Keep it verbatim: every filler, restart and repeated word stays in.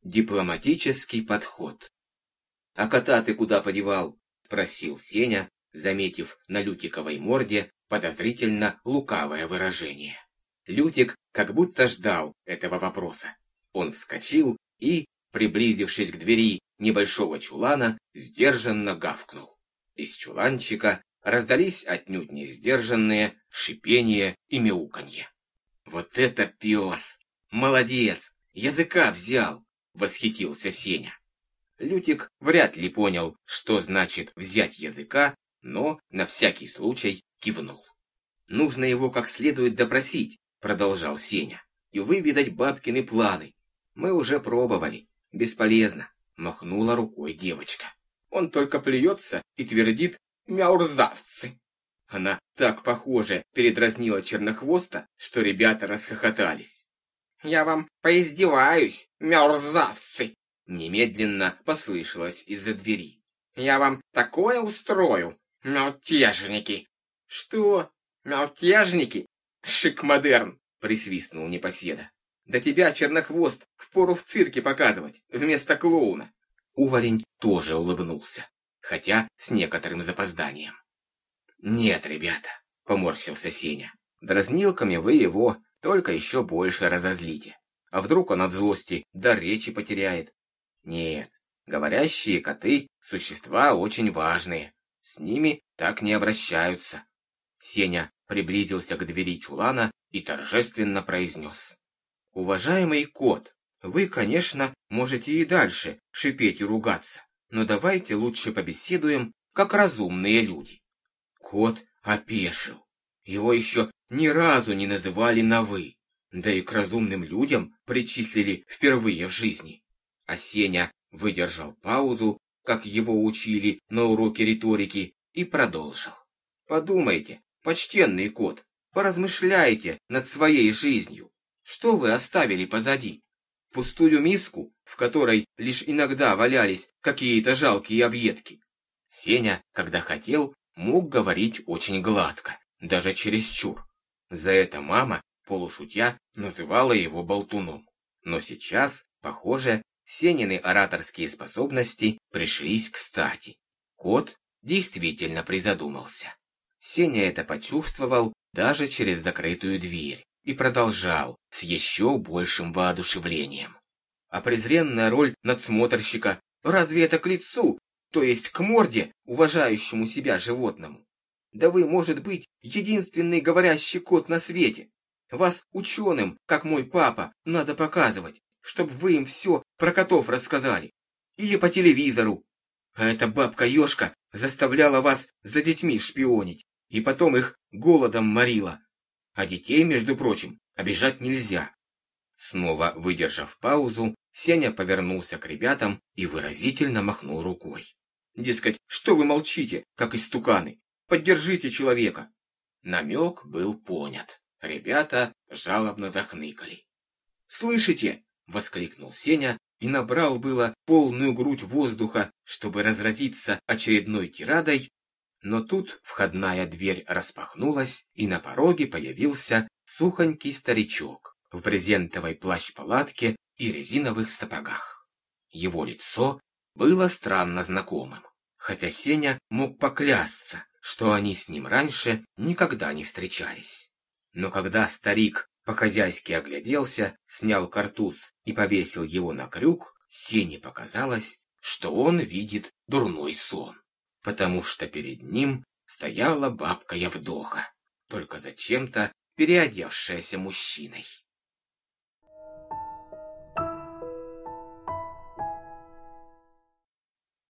Дипломатический подход. «А кота ты куда подевал?» — спросил Сеня, заметив на Лютиковой морде подозрительно лукавое выражение. Лютик как будто ждал этого вопроса. Он вскочил и, приблизившись к двери небольшого чулана, сдержанно гавкнул. Из чуланчика раздались отнюдь не сдержанные шипение и мяуканье. «Вот это пес! Молодец! Языка взял!» — восхитился Сеня. Лютик вряд ли понял, что значит взять языка, но на всякий случай кивнул. «Нужно его как следует допросить», — продолжал Сеня, — «и выведать бабкины планы. Мы уже пробовали. Бесполезно», — махнула рукой девочка. «Он только плюется и твердит «мяурзавцы». Она так похоже передразнила Чернохвоста, что ребята расхохотались. «Я вам поиздеваюсь, мерзавцы!» Немедленно послышалось из-за двери. «Я вам такое устрою, мятежники!» «Что? Мятежники? Шик-модерн!» присвистнул непоседа. «Да тебя, Чернохвост, впору в цирке показывать, вместо клоуна!» Уволень тоже улыбнулся, хотя с некоторым запозданием. «Нет, ребята», — поморщился Сеня, — «дразнилками вы его только еще больше разозлите. А вдруг он от злости дар речи потеряет? Нет, говорящие коты — существа очень важные. С ними так не обращаются». Сеня приблизился к двери чулана и торжественно произнес: «Уважаемый кот, вы, конечно, можете и дальше шипеть и ругаться, но давайте лучше побеседуем, как разумные люди». Кот опешил. Его еще ни разу не называли на «вы», да и к разумным людям причислили впервые в жизни. А Сеня выдержал паузу, как его учили на уроке риторики, и продолжил. «Подумайте, почтенный кот, поразмышляйте над своей жизнью. Что вы оставили позади? Пустую миску, в которой лишь иногда валялись какие-то жалкие объедки?» Сеня, когда хотел, мог говорить очень гладко, даже чересчур. За это мама, полушутя, называла его болтуном. Но сейчас, похоже, Сенины ораторские способности пришлись кстати. Кот действительно призадумался. Сеня это почувствовал даже через закрытую дверь и продолжал с еще большим воодушевлением. А презренная роль надсмотрщика разве это к лицу, то есть к морде уважающему себя животному? Да вы, может быть, единственный говорящий кот на свете. Вас ученым, как мой папа, надо показывать, чтобы вы им все про котов рассказали. Или по телевизору. А эта бабка-ешка заставляла вас за детьми шпионить, и потом их голодом морила. А детей, между прочим, обижать нельзя». Снова выдержав паузу, Сеня повернулся к ребятам и выразительно махнул рукой. Дескать, что вы молчите, как истуканы? Поддержите человека. Намек был понят. Ребята жалобно захныкали. «Слышите?» — воскликнул Сеня и набрал было полную грудь воздуха, чтобы разразиться очередной тирадой, но тут входная дверь распахнулась, и на пороге появился сухонький старичок в брезентовой плащ-палатке и резиновых сапогах. Его лицо было странно знакомым, хотя Сеня мог поклясться, что они с ним раньше никогда не встречались. Но когда старик по-хозяйски огляделся, снял картуз и повесил его на крюк, Сене показалось, что он видит дурной сон, потому что перед ним стояла бабка Явдоха, только зачем-то переодевшаяся мужчиной.